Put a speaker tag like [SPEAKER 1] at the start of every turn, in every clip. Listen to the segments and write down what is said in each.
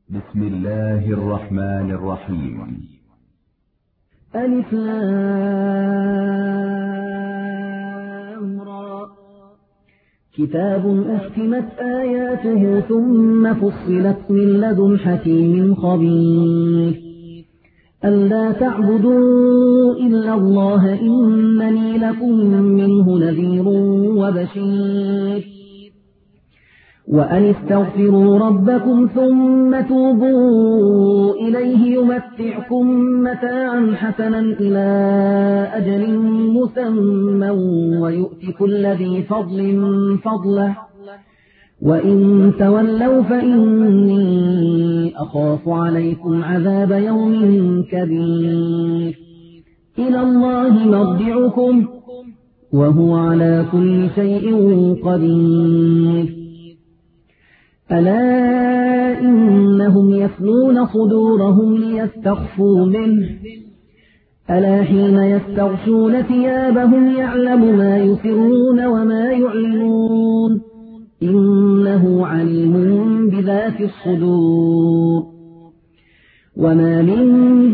[SPEAKER 1] بسم الله الرحمن الرحيم.
[SPEAKER 2] ألف لام را. كتاب أحكمت آياته ثم فصلت من لدن حكيم خبير. ألا تعبدوا إلا الله إنني لكم منه نذير وبشير. وأن استغفروا ربكم ثم توبوا إليه يمتعكم متاعا حسنا إلى أجل مسمى ويؤت كل ذي فضل فضله وإن تولوا فإني أخاف عليكم عذاب يوم كبير. إلى الله مرجعكم وهو على كل شيء قدير. ألا إنهم يثنون صدورهم ليستخفوا منه ألا حين يستغشون ثيابهم يعلم ما يسرون وما يعلنون إنه عليم بذات الصدور. وما من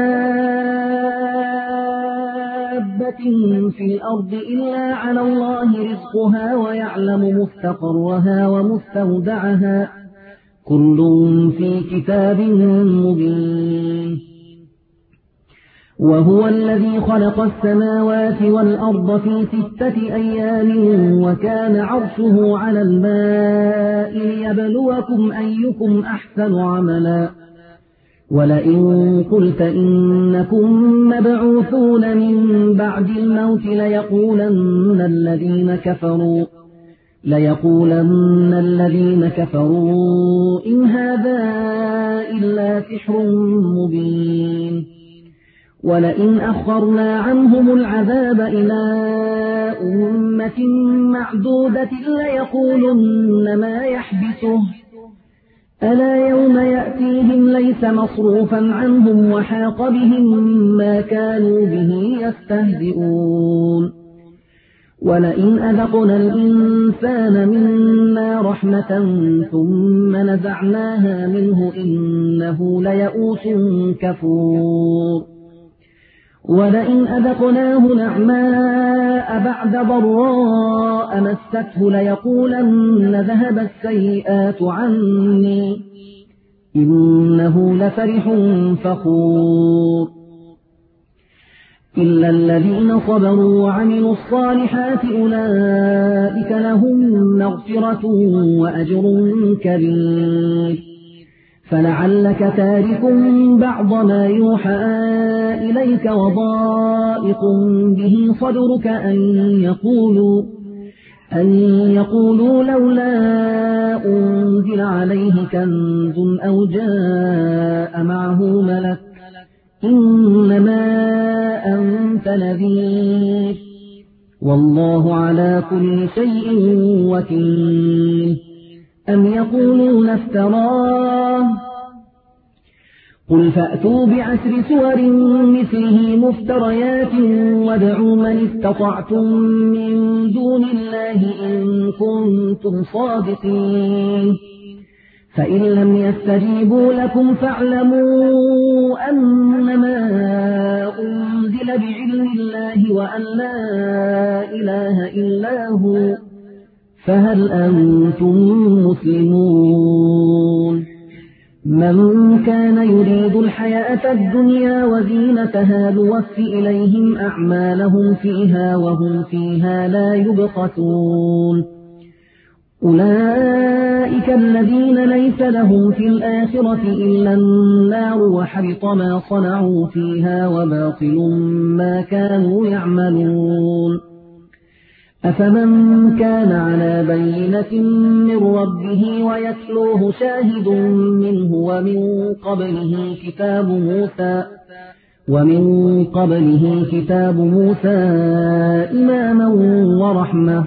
[SPEAKER 2] دابة في الأرض إلا على الله رزقها ويعلم مستقرها ومستودعها كل في كتاب مبين. وهو الذي خلق السماوات والأرض في 6 أيام وكان عرشه على الماء ليبلوكم أيكم أحسن عملا. ولئن قلت إنكم مبعوثون من بعد الموت ليقولن الذين كفروا إن هذا إلا سحر مبين. ولئن أخرنا عنهم العذاب إلى أمة معدودة ليقولن ما يحبسه ألا يوم يأتيهم ليس مصروفا عنهم وحاق بهم ما كانوا به يستهزئون. ولئن أذقنا الإنسان منا رحمة ثم نزعناها منه إنه ليئوس كفور. ولئن أذقناه نعماء بعد ضراء مسته ليقولن ذهب السيئات عني إنه لفرح فخور. إلا الذين صبروا وعملوا الصالحات أولئك لهم مغفرة وأجر كبير. فلعلك تارك بعض ما يوحى إليك وضائق به صدرك أن يقولوا لولا أنزل عليه كنز أو جاء معه ملك إنما أنت نذير والله على كل شيء وكيل. أم يقولون افتراه قل فأتوا بعشر سور مثله مفتريات وادعوا من استطعتم من دون الله إن كنتم صادقين. فإن لم يستجيبوا لكم فاعلموا أنما أنزل بعلم الله وأن لا إله إلا هو فهل أنتم مسلمون. من كان يريد الحياة الدنيا وزينتها نوفي إليهم أعمالهم فيها وهم فيها لا يبخسون. أولئك الذين ليس لهم في الآخرة إلا النار وحبط ما صنعوا فيها وباطل ما كانوا يعملون. أفمن كان على بينة من ربه ويتلوه شاهد منه ومن قبله كتاب موسى إماما ورحمة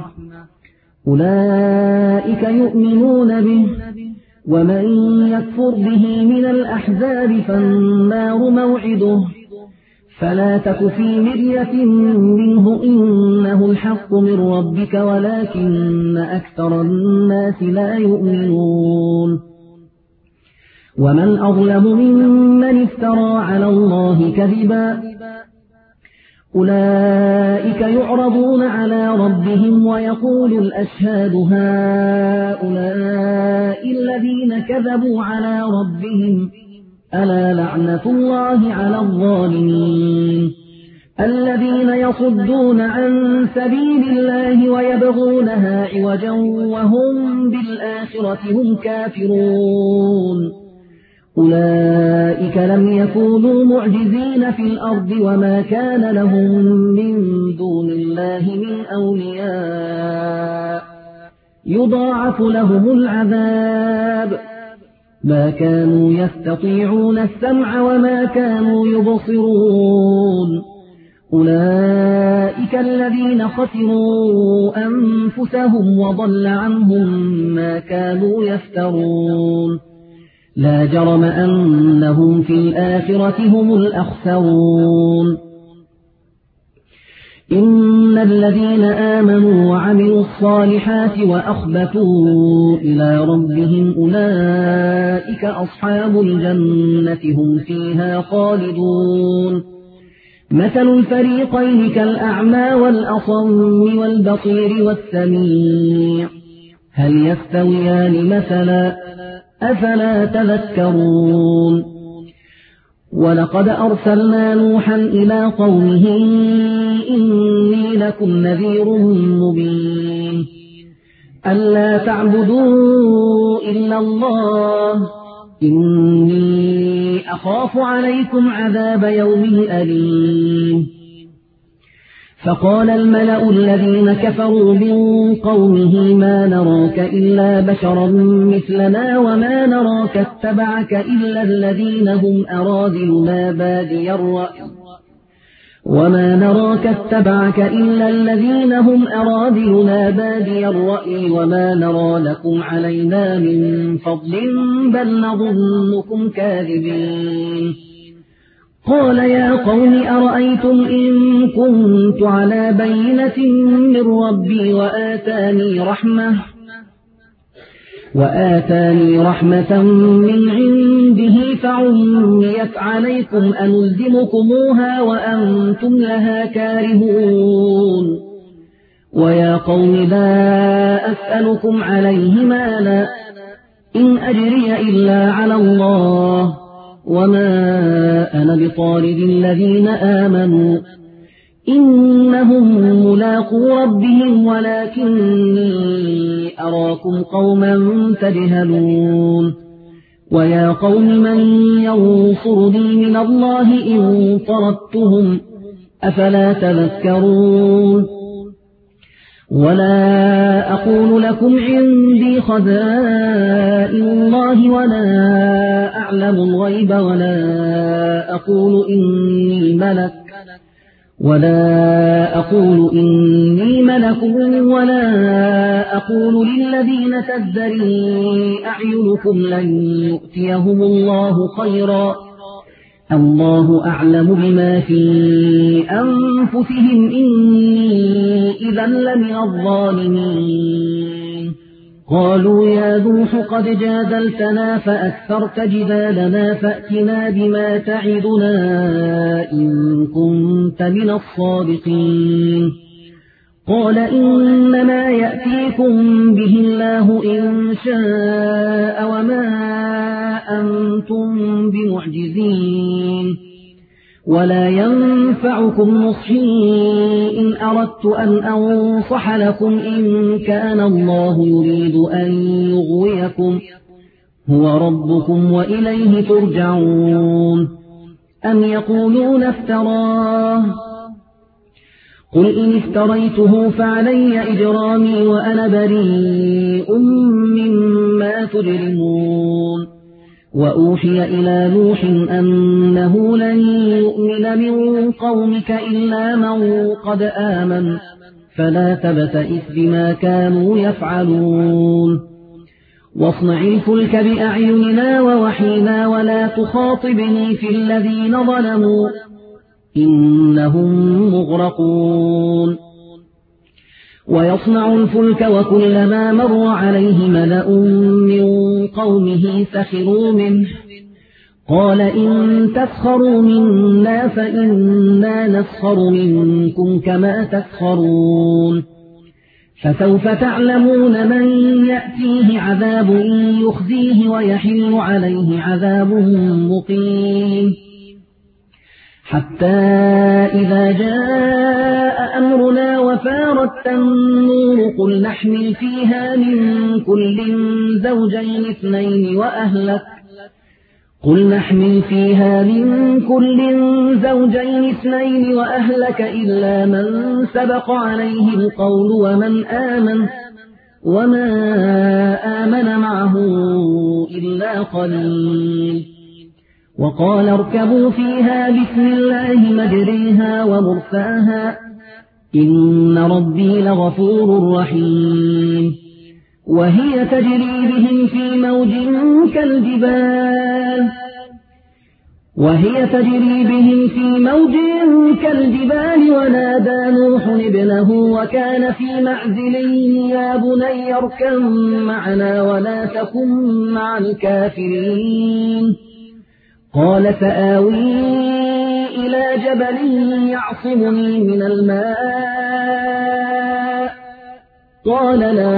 [SPEAKER 2] أولئك يؤمنون به. ومن يكفر به من الأحزاب فالنار موعده فلا تك في مرية منه إنه الحق من ربك ولكن أكثر الناس لا يؤمنون. ومن أظلم ممن افترى على الله كذبا أولئك يعرضون على ربهم ويقول الأشهاد هؤلاء الذين كذبوا على ربهم ألا لعنة الله على الظالمين الذين يصدون عن سبيل الله ويبغونها عوجا وهم بالآخرة هم كافرون أولئك لم يكونوا معجزين في الأرض وما كان لهم من دون الله من أولياء يضاعف لهم العذاب ما كانوا يستطيعون السمع وما كانوا يبصرون أولئك الذين خسروا أنفسهم وضل عنهم ما كانوا يفترون لا جرم أنهم في الآخرة هم الأخسرون إن الذين آمنوا وعملوا الصالحات وأخبتوا إلى ربهم أولئك أصحاب الجنة هم فيها خالدون مثل الفريقين كالأعمى والأصم والبصير والسميع هل يستويان مثلا أفلا تذكرون ولقد أرسلنا نوحا إلى قومه إني لكم نذير مبين ألا تعبدوا إلا الله إني أخاف عليكم عذاب يوم أليم فقال الملأ الذين كفروا من قومه ما نراك إلا بشرا مثلنا وما نراك اتبعك إلا الذين هم أراذلنا بادي الرأي وما نرى لكم علينا من فضل بل نظنكم كاذبين قال يا قوم أرأيتم إن كنت على بينة من ربي وآتاني رحمة من عنده فعميت عليكم أنلزمكموها وأنتم لها كارهون ويا قوم لا أسألكم عليه مالا إن أجري إلا على الله وما أنا بطارد الذين آمنوا إنهم ملاقو ربهم ولكني أراكم قوما تجهلون ويا قوم من ينصرني من الله إن طردتهم أفلا تذكرون ولا أقول لكم عندي خزائن الله ولا أعلم الغيب ولا أقول إني ملك ولا أقول للذين تزدري أعينكم لن يؤتيهم الله خيرا الله أعلم بما في أنفسهم إني إذا لمن الظالمين قالوا يا نوح قد جادلتنا فأكثرت جدالنا فأتنا بما تعدنا إن كنت من الصادقين قال إنما يأتيكم به الله إن شاء وما أنتم بمعجزين ولا ينفعكم نصحي إن أردت أن أنصح لكم إن كان الله يريد أن يغويكم هو ربكم وإليه ترجعون أم يقولون افتراه قل إن افتريته فعلي إجرامي وأنا بريء مما تجرمون وأوحي إلى نوح أنه لن يؤمن من قومك إلا من قد آمن فلا تبتئس بما كانوا يفعلون واصنع الفلك بأعيننا ووحينا ولا تخاطبني في الذين ظلموا إنهم مغرقون ويصنع الفلك وكلما مر عليه ملأ من قومه سخروا منه قال إن تسخروا منا فإنا نسخر منكم كما تسخرون فسوف تعلمون من يأتيه عذاب يخزيه ويحل عليه عذاب مقيم حتى إذا جاء أمرنا وفارت النور قل نحمل فيها من كل زوجين اثنين وأهلك إلا من سبق عليه القول ومن آمن وما آمن معه إلا قليل وقال اركبوا فيها بسم الله مجريها ومرساها إن ربي لغفور رحيم وهي تجري بهم في موج كالجبال ونادى نوح ابنه وكان في معزل يا بني اركب معنا ولا تكن مع الكافرين قال سآوي إلى جبل يعصمني من الماء قال لا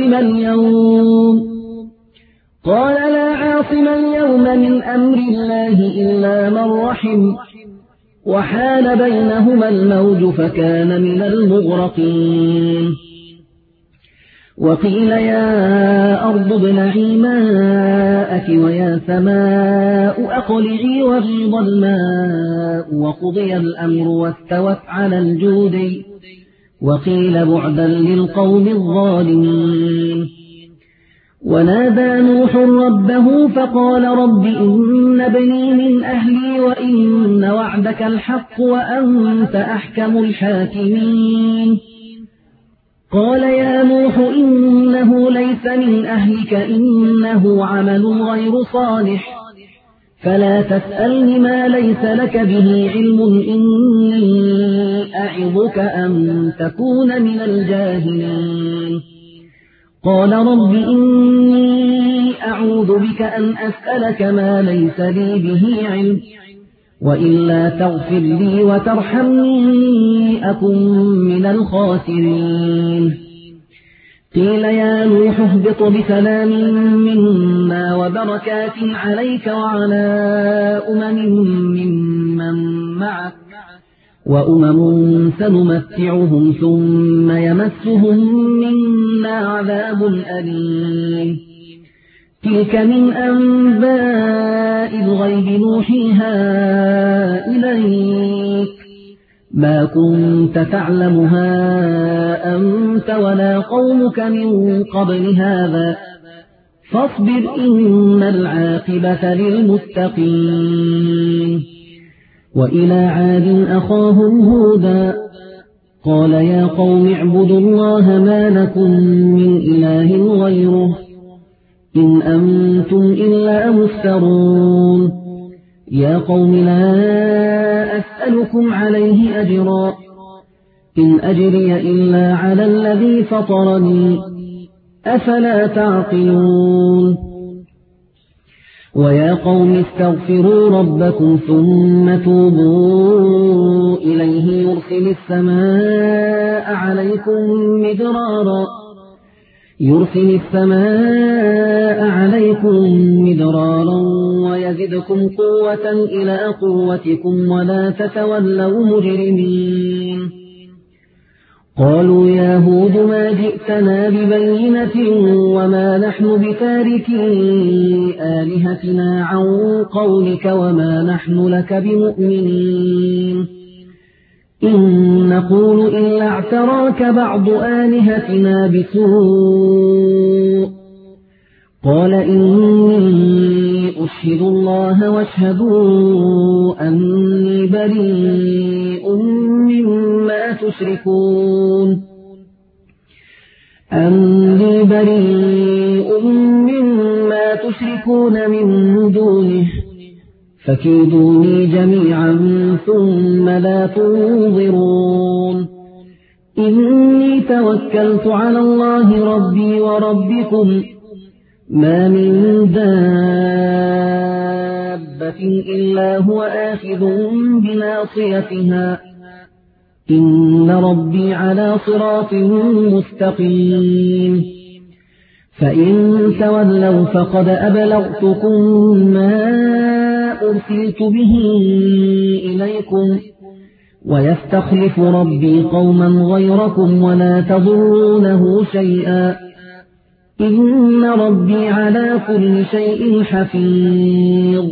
[SPEAKER 2] عاصم اليوم من أمر الله إلا من رحم وحال بينهما الموج فكان من المغرقين وقيل يا أرض ابلعي ماءك ويا سماء أقلعي وغيض الماء وقضي الأمر واستوت على الجود وقيل بعدا للقوم الظالمين ونادى نوح ربه فقال رب إن ابني من أهلي وإن وعدك الحق وأنت أحكم الحاكمين قال يا نوح إنه ليس من أهلك إنه عمل غير صالح فلا تسألني ما ليس لك به علم إني أعظك أن تكون من الجاهلين قال رب إني أعوذ بك أن أسألك ما ليس لي به علم وإلا تغفر لي وترحمني أكن من الخاسرين قيل يا نوح اهبط بسلام منا وبركات عليك وعلى ممن معك وأمم سنمتعهم ثم يمسهم منا عذاب أليم تلك من أنباء الغيب نوحيها إليك ما كنت تعلمها أنت ولا قومك من قبل هذا فاصبر إن العاقبة للمتقين وإلى عاد أخاهم هودا قال يا قوم اعبدوا الله ما لكم من إله غيره إن أنتم إلا مفترون يا قوم لا أسألكم عليه أجرا إن أجري إلا على الذي فطرني أفلا تعقلون ويا قوم استغفروا ربكم ثم توبوا إليه يرسل السماء عليكم مدرارا ويزدكم قوة إلى قوتكم ولا تتولوا مجرمين قالوا يا هود ما جئتنا ببينة وما نحن بتاركي آلهتنا عن قولك وما نحن لك بمؤمنين إن نقول إلا اعتراك بعض آلهتنا بسوء قال إني أشهد الله واشهدوا أني بريء مما تشركون من دونه فكيدوني جميعا ثم لا تنظرون إني توكلت على الله ربي وربكم ما من دابة إلا هو آخذ بناصيتها إن ربي على صراط مستقيم فإن تولوا فقد أبلغتكم ما أرسلت به إليكم ويستخلف ربي قوما غيركم ولا تضرونه شيئا إن ربي على كل شيء حفيظ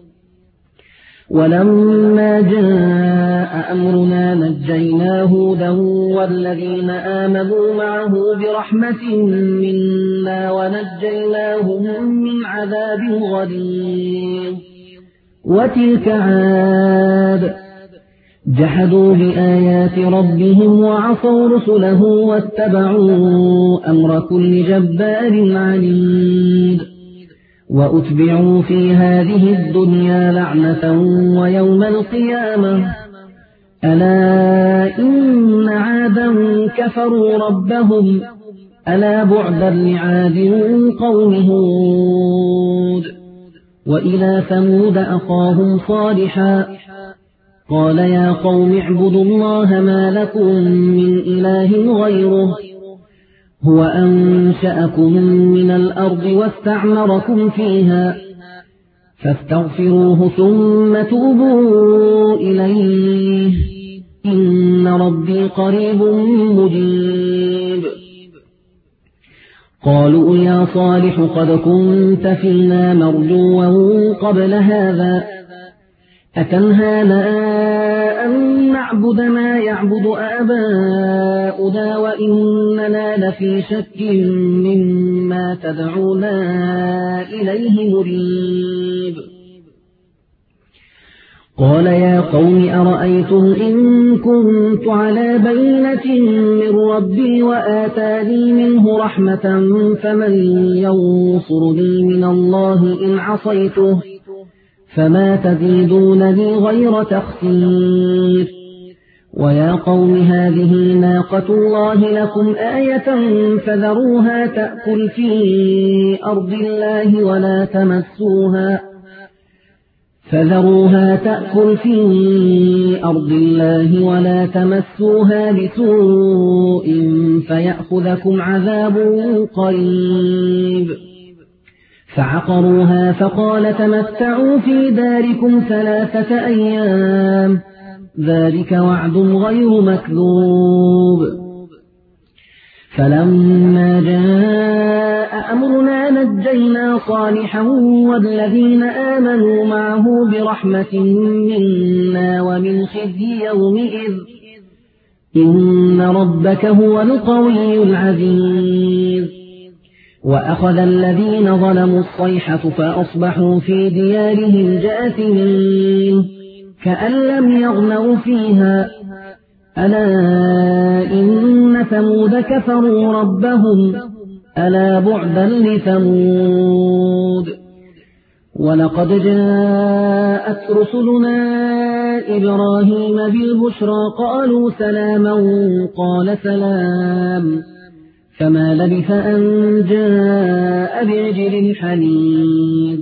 [SPEAKER 2] ولما جاء أمرنا نجينا هودا والذين آمنوا معه برحمة منا ونجيناهم من عذاب غليظ وتلك عاد جحدوا بآيات ربهم وعصوا رسله واتبعوا أمر كل جبار عنيد وأتبعوا في هذه الدنيا لعنة ويوم القيامة ألا إن عادا كفروا ربهم ألا بعدا لعاد قوم هود وإلى ثمود أخاهم صالحا قال يا قوم اعبدوا الله ما لكم من إله غيره هو أنشأكم من الأرض واستعمركم فيها فاستغفروه ثم توبوا إليه إن ربي قريب مجيب قالوا يا صالح قد كنت فينا مرجوا قبل هذا أتنهانا أن نعبد ما يعبد آباؤنا وإننا لفي شك مما تدعونا إليه مريب قال يا قوم أرأيتم إن كنت على بينة من ربي وآتاني منه رحمة فمن ينصرني من الله إن عصيته فما تزيدونني غير تخسير ويا قوم هذه ناقة الله لكم آية فذروها تأكل في أرض الله ولا تمسوها بسوء فيأخذكم عذاب قريب فعقروها فقال تمتعوا في داركم 3 أيام ذلك وعد غير مكذوب فلما جاء أمرنا نجينا صالحا والذين آمنوا معه برحمة منا ومن خزي يومئذ إن ربك هو القوي العزيز وأخذ الذين ظلموا الصيحة فأصبحوا في ديارهم جاثمين كأن لم يغنوا فيها ألا إن ثمود كفروا ربهم ألا بعدا لثمود ولقد جاءت رسلنا إبراهيم بالبشرى قالوا سلاما قال سلام فما لبث أن جاء بعجل حنيذ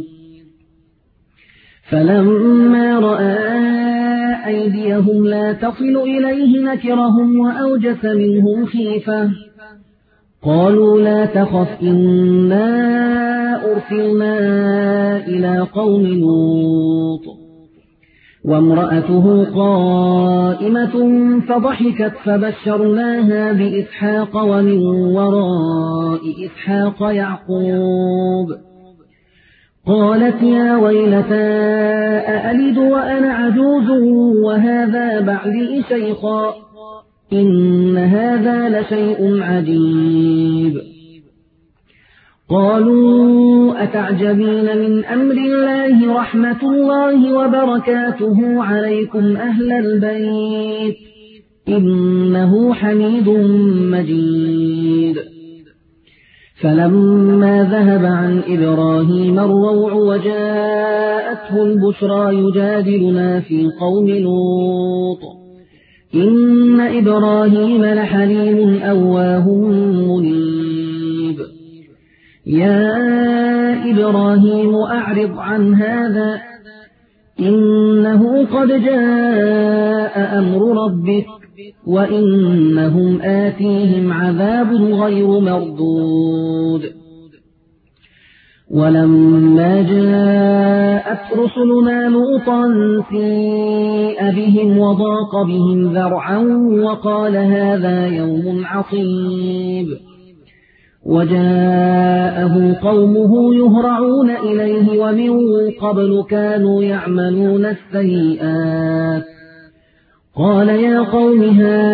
[SPEAKER 2] فلما رأى أيديهم لا تصل إليه نكرهم وأوجس منهم خيفة قالوا لا تخف إنا أرسلنا إلى قوم لوط وامرأته قائمة فضحكت فبشرناها بإسحاق ومن وراء إسحاق يعقوب قالت يا ويلتى أألد وأنا عجوز وهذا بعلي شيخا إن هذا لشيء عجيب قالوا أتعجبين من أمر الله رحمة الله وبركاته عليكم أهل البيت إنه حميد مجيد فلما ذهب عن إبراهيم الروع وجاءته البشرى يجادلنا في قوم لوط إن إبراهيم لحليم أواه منيب يا إبراهيم أعرض عن هذا إنه قد جاء أمر ربك وإنهم آتيهم عذاب غير مردود ولما جاءت رسلنا لوطا سيء بهم وضاق بهم ذرعا وقال هذا يوم عصيب وجاءه قومه يهرعون إليه ومن قبل كانوا يعملون السيئات قال يا قوم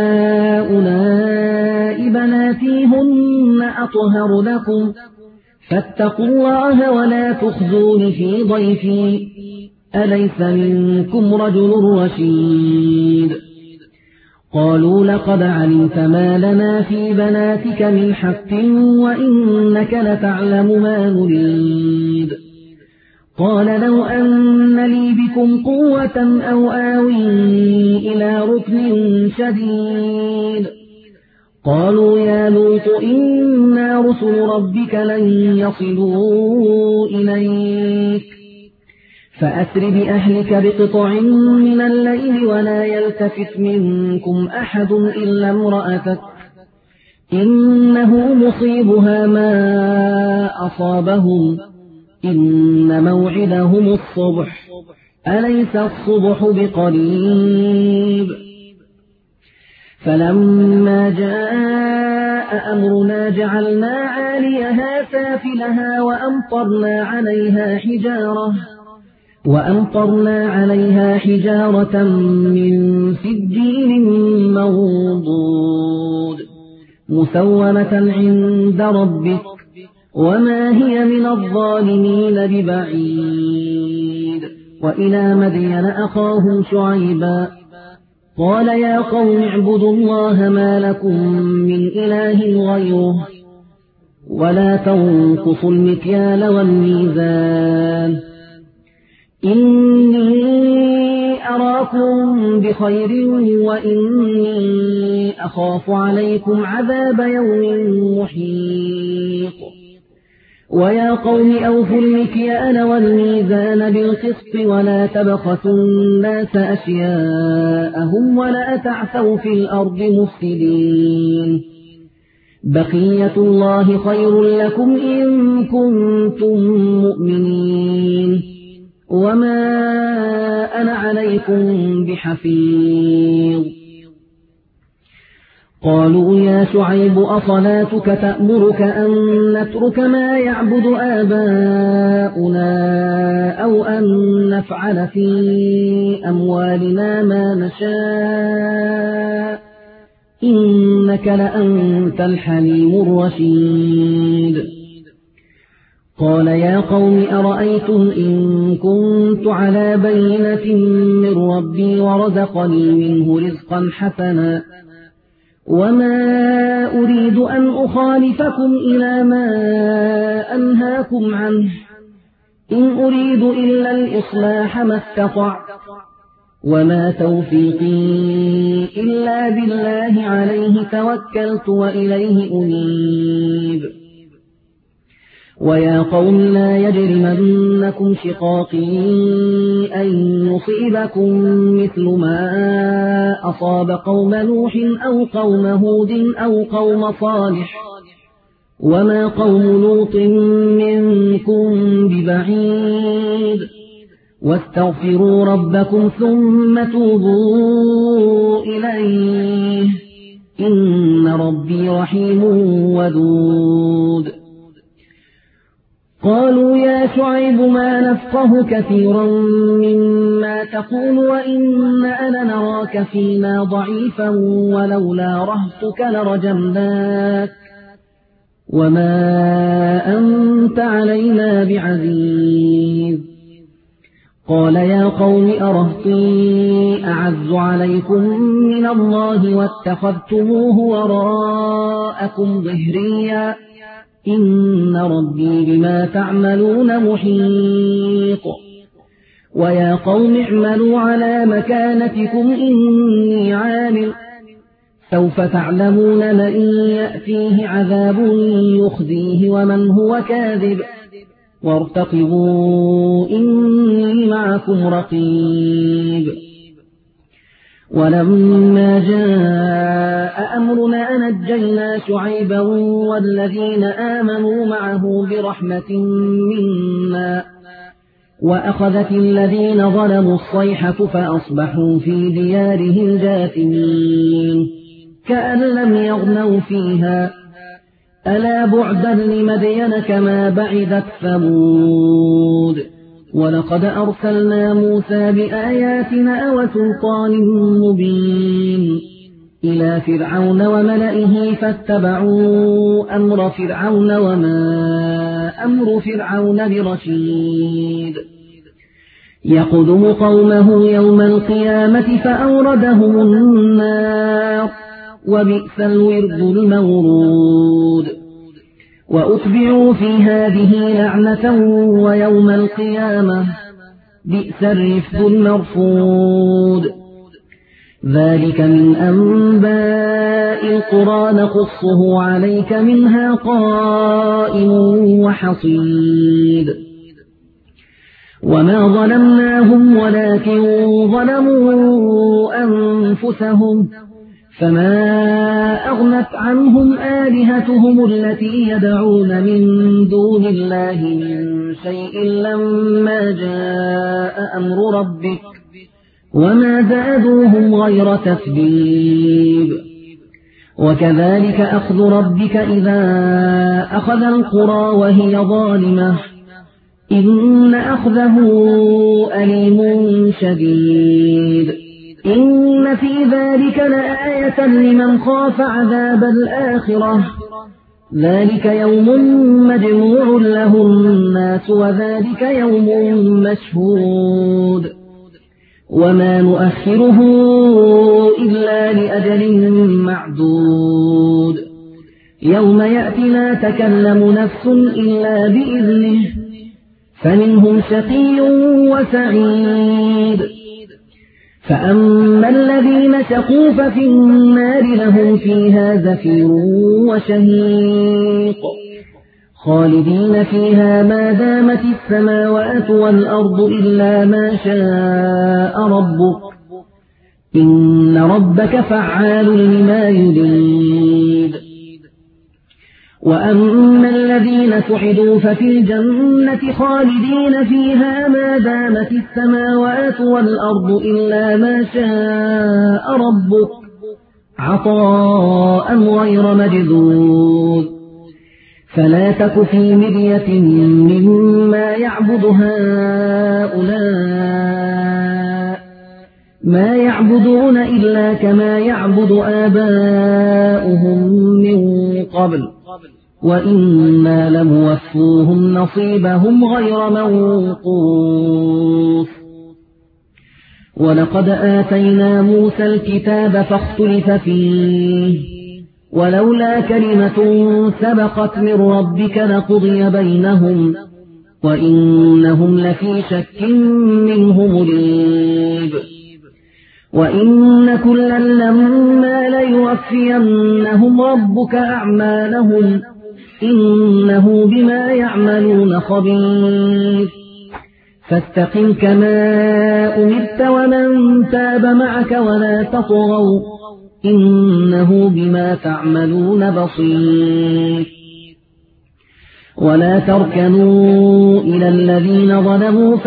[SPEAKER 2] هؤلاء بناتي هن أطهر لكم فاتقوا الله ولا تخزون في ضيفي أليس منكم رجل رشيد قالوا لقد علمت ما لنا في بناتك من حق وإنك لتعلم ما نريد قال لو أن لي بكم قوة أو آوي إلى ركن شديد قالوا يا لوط إنا رسل ربك لن يصلوا إليك فأسر بأهلك بقطع من الليل ولا يلتفت منكم أحد إلا امرأتك إنه مصيبها ما أصابهم إن موعدهم الصبح أليس الصبح بقريب فلما جاء أمرنا جعلنا عاليها سافلها وأمطرنا عليها حجارة من سجيل منضود مسومة عند ربك وما هي من الظالمين ببعيد وإلى مدين أخاهم شعيبا قال يا قوم اعبدوا الله ما لكم من إله غيره ولا تنقصوا المكيال والميزان إني أراكم بخير وإني أخاف عليكم عذاب يوم محيط ويا قوم أوفوا المكيال والميزان بالقسط ولا تبخسوا الناس أشياءهم ولا تعثوا في الأرض مفسدين بقية الله خير لكم إن كنتم مؤمنين وما أنا عليكم بحفيظ قالوا يا شعيب أصلاتك تأمرك أن نترك ما يعبد آباؤنا أو أن نفعل في أموالنا ما نشاء إنك لأنت الحليم الرشيد قال يا قوم أرأيتم إن كنت على بينة من ربي ورزقني منه رزقا حسنا وما أريد أن أخالفكم إلى ما أنهاكم عنه إن أريد إلا الإصلاح ما استطعت وما توفيقي إلا بالله عليه توكلت وإليه أنيب ويا قوم لا يجرمنكم شقاقي أن يصيبكم مثل ما أصاب قوم نوح أو قوم هود أو قوم صالح وما قوم لوط منكم ببعيد واستغفروا ربكم ثم توبوا إليه إن ربي رحيم ودود قالوا يا شعيب ما نفقه كثيرا مما تقول وإنا لنراك فينا ضعيفا ولولا رهطك لرجمناك وما أنت علينا بعزيز قال يا قوم أرهطي أعز عليكم من الله واتخذتموه وراءكم ظهريا إن ربي بما تعملون محيط ويا قوم اعملوا على مكانتكم إني عامل سوف تعلمون من يأتيه عذاب يخزيه ومن هو كاذب وارتقبوا إني معكم رقيب ولما جاء أمرنا نجينا شعيبا والذين آمنوا معه برحمة منا وأخذت الذين ظلموا الصيحة فأصبحوا في ديارهم جاثمين كأن لم يغنوا فيها ألا بعدا لمدين كما بعدت ثمود ولقد أرسلنا موسى بآياتنا وسلطان مبين إلى فرعون وملئه فاتبعوا أمر فرعون وما أمر فرعون برشيد يقدم قومه يوم القيامة فأوردهم النار وبئس الورد المورود وأتبعوا في هذه لعنة ويوم القيامة بئس الرفد المرفود ذلك من أنباء القرى نقصه عليك منها قائم وحصيد وما ظلمناهم ولكن ظلموا أنفسهم فما أغنت عنهم آلهتهم التي يدعون من دون الله من شيء لما جاء أمر ربك وما زادوهم غير تتبيب وكذلك أخذ ربك إذا أخذ القرى وهي ظالمة إن أخذه أليم شديد إن في ذلك لآية لمن خاف عذاب الآخرة ذلك يوم مجموع له الناس وذلك يوم مشهود وما نؤخره إلا لأجل معدود يوم يأتي لا تكلم نفس إلا بإذنه فمنهم شقي وسعيد فأما الذين شقوا ففي النار لهم فيها زفير وشهيق خالدين فيها ما دامت السماوات والأرض إلا ما شاء ربك إن ربك فعال لما يريد وأما الذين سعدوا ففي الجنة خالدين فيها ما دامت السماوات والأرض إلا ما شاء ربك عطاء غير مجذوذ فلا تك في مرية مما يعبد هؤلاء ما يعبدون إلا كما يعبد آباؤهم من قبل وإنا لموفوهم نصيبهم غير منقوص ولقد آتينا موسى الكتاب فاختلف فيه ولولا كلمة سبقت من ربك لقضي بينهم وإنهم لفي شك منه مريب وإن كلا لما ليوفينهم ربك أعمالهم إنه بما يعملون خبير فاستقم كما أمرت ومن تاب معك ولا تطغوا إنه بما تعملون بصير ولا تركنوا إلى الذين ظلموا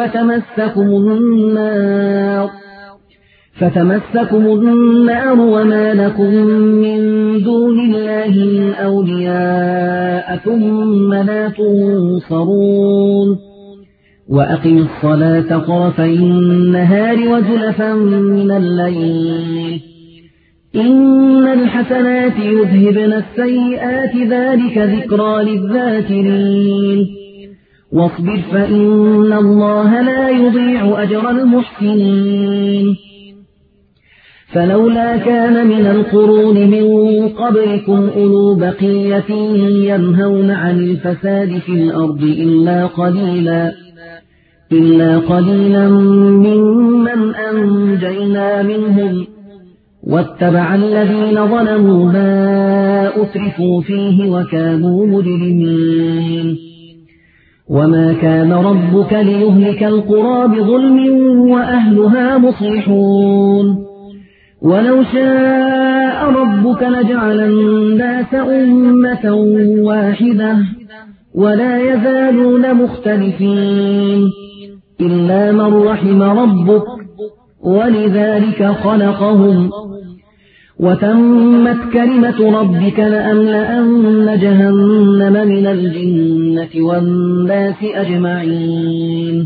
[SPEAKER 2] فتمسكم النار وما لكم من دون الله من أولياء ثم لا تنصرون وأقم الصلاة طرفي النهار وزلفا من الليل إن الحسنات يذهبن السيئات ذلك ذكرى للذاكرين واصبر فإن الله لا يضيع أجر المحسنين فلولا كان من القرون من قبلكم أولو بقية ينهون عن الفساد في الأرض إلا قليلا ممن أنجينا منهم واتبع الذين ظلموا ما أترفوا فيه وكانوا مجرمين وما كان ربك ليهلك القرى بظلم وأهلها مصلحون ولو شاء ربك لجعل الناس أمة واحدة ولا يزالون مختلفين إلا من رحم ربك ولذلك خلقهم وتمت كلمة ربك لأملأن جهنم من الجنة والناس أجمعين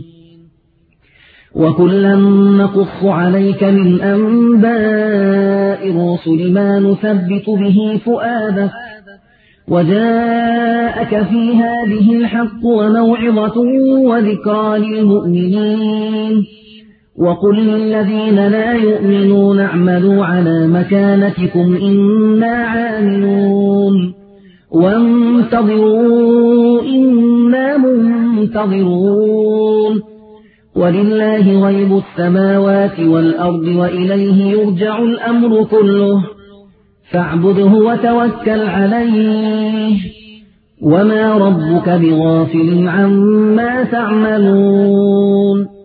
[SPEAKER 2] وكلا نقص عليك من أنباء الرسل ما نثبت به فؤادك وجاءك في هذه الحق وموعظة وذكرى للمؤمنين وقل للذين لا يؤمنون اعملوا على مكانتكم إنا عاملون وانتظروا إنا منتظرون ولله غيب السماوات والأرض وإليه يرجع الأمر كله فاعبده وتوكل عليه وما ربك بغافل عما تعملون